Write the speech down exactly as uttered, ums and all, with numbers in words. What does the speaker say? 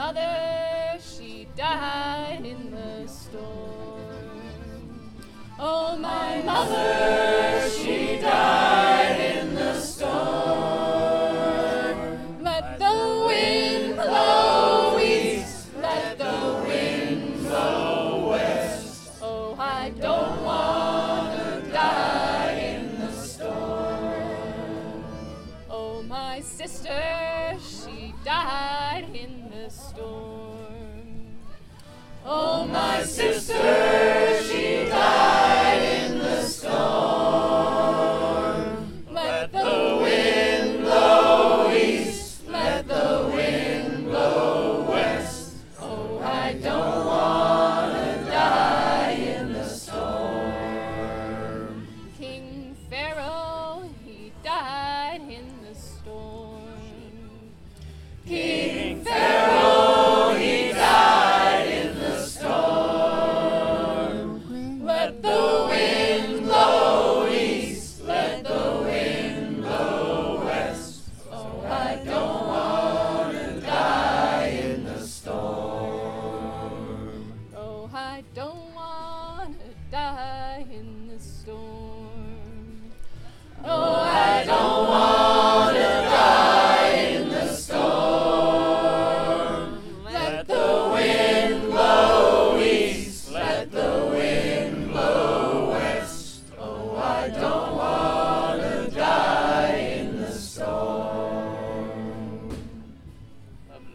mother, she died in the storm. Oh, my mother, she died in the storm. Let the wind blow east, let the wind blow west. Oh, I don't want to die in the storm. Oh, my sister, she died in the storm. Oh, my sister.